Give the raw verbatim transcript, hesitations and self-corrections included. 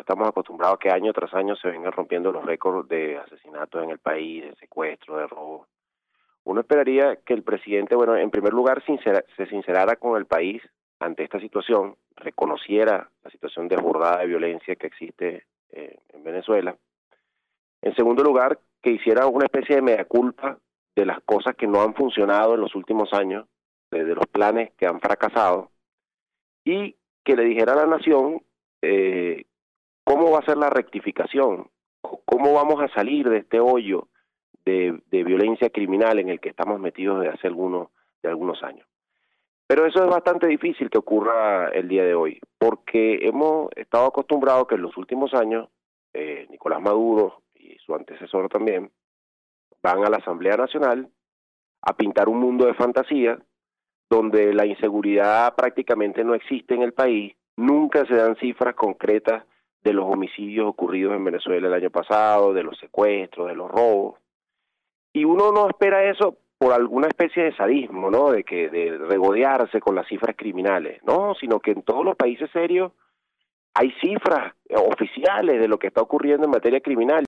estamos acostumbrados a que año tras año se vengan rompiendo los récords de asesinatos en el país, de secuestro, de robo. Uno esperaría que el presidente, bueno, en primer lugar, sincera, se sincerara con el país ante esta situación, reconociera la situación desbordada de violencia que existe eh, en Venezuela. En segundo lugar, que hiciera una especie de mea culpa de las cosas que no han funcionado en los últimos años, de, de los planes que han fracasado, y que le dijera a la nación eh, cómo va a ser la rectificación, cómo vamos a salir de este hoyo de, de violencia criminal en el que estamos metidos desde hace algunos, de algunos años. Pero eso es bastante difícil que ocurra el día de hoy, porque hemos estado acostumbrados que en los últimos años eh, Nicolás Maduro y su antecesor también van a la Asamblea Nacional a pintar un mundo de fantasía donde la inseguridad prácticamente no existe en el país, nunca se dan cifras concretas de los homicidios ocurridos en Venezuela el año pasado, de los secuestros, de los robos, y uno no espera eso por alguna especie de sadismo, ¿no? De que de regodearse con las cifras criminales, no, sino que en todos los países serios hay cifras oficiales de lo que está ocurriendo en materia criminal.